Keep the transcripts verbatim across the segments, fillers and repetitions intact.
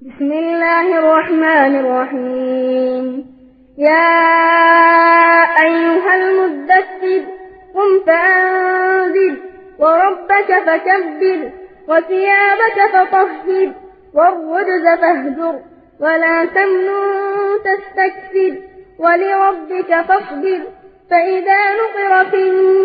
بسم الله الرحمن الرحيم. يا أيها المدثر قم فأنذر وربك فكبر وثيابك فطهر والرجز فاهجر ولا تمنن تستكثر ولربك فاصبر فإذا نقر في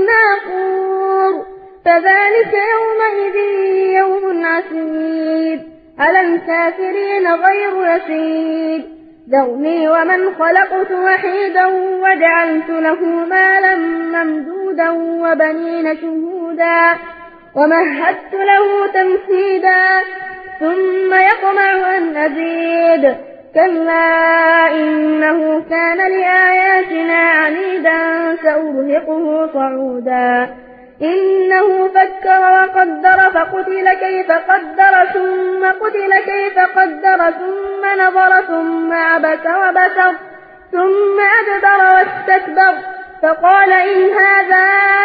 الناقور فذلك يومئذ يوم عسير على الكافرين غير يسير. ذرني ومن خلقت وحيدا وجعلت له مالا ممدودا وبنين شهودا ومهدت له تمهيدا ثم يطمع أن أزيد كلا إنه كان لآياتنا عنيدا سأرهقه صعودا. إنه فكر وقدر فقتل كيف قدر ثم قتل كيف قدر ثم نظر ثم عبس وبسر ثم أدبر واستكبر فقال إن هذا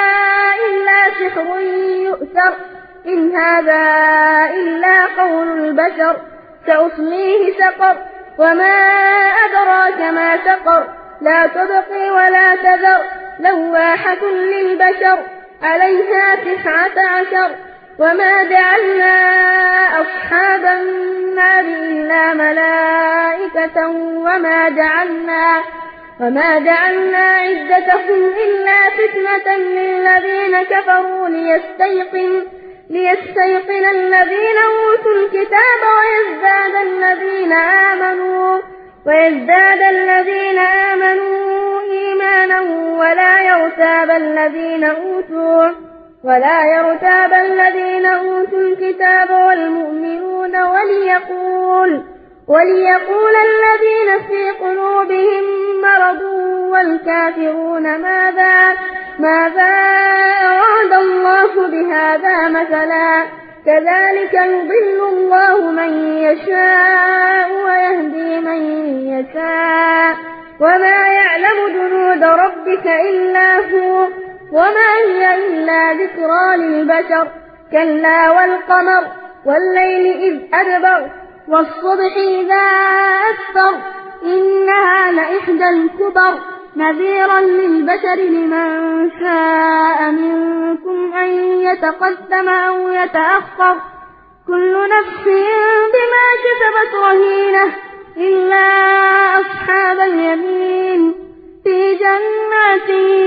إلا سحر يؤثر إن هذا إلا قول البشر سأصليه سقر وما أدراك ما سقر لا تبقي ولا تذر لواحة للبشر عليها تسعة عشر. وما جعلنا أصحاب النار إلا ملائكة وما جعلنا وما جعلنا عدتهم إلا فتنة للذين كفروا ليستيقن ليستيقن الذين أوتوا الكتاب ويزداد الذين آمنوا ويزداد الذين آمنوا إيمانا ولا يرتاب الذين أوتوا ولا يرتاب الذين أوتوا الكتاب والمؤمنون وليقول وليقول الذين في قلوبهم مرض والكافرون ماذا ماذا أراد الله بهذا مثلا كذلك يضل الله من يشاء ويهدي من يشاء وما يعلم جنود ربك إلا هو وما هي إلا ذكرى للبشر. كلا والقمر والليل إذ أدبر والصبح إذا أسفر إنها لإحدى الكبر نذيرا للبشر لمن شاء منكم أن يتقدم أو يتأخر كل نفس بما كسبت رهينة إلا أصحاب اليمين في جنات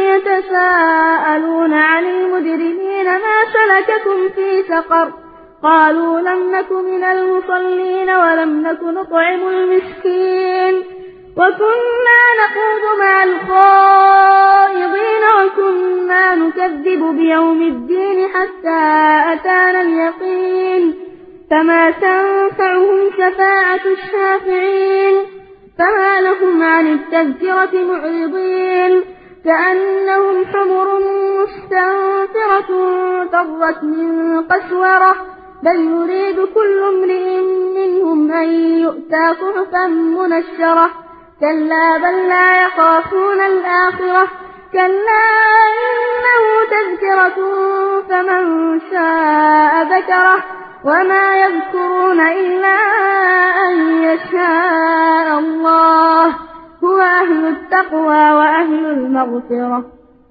يتساءلون عن المجرمين ما سلككم في سقر قالوا لم نك من المصلين ولم نك نطعم المسكين وكنا نخوض مع الخائضين وكنا نكذب بيوم الدين حتى أتانا اليقين فما تنفعهم شفاعة الشافعين فما لهم عن التذكرة معرضين كأنهم حمر مستنفرة فرت من قسورة بل يريد كل امرئ منهم أن يؤتى صحفا منشرة كلا بل لا يخافون الآخرة كلا إنه تذكرة فمن شاء ذكره وما يذكرون إلا أن يشاء الله هو أهل التقوى وأهل المغفرة.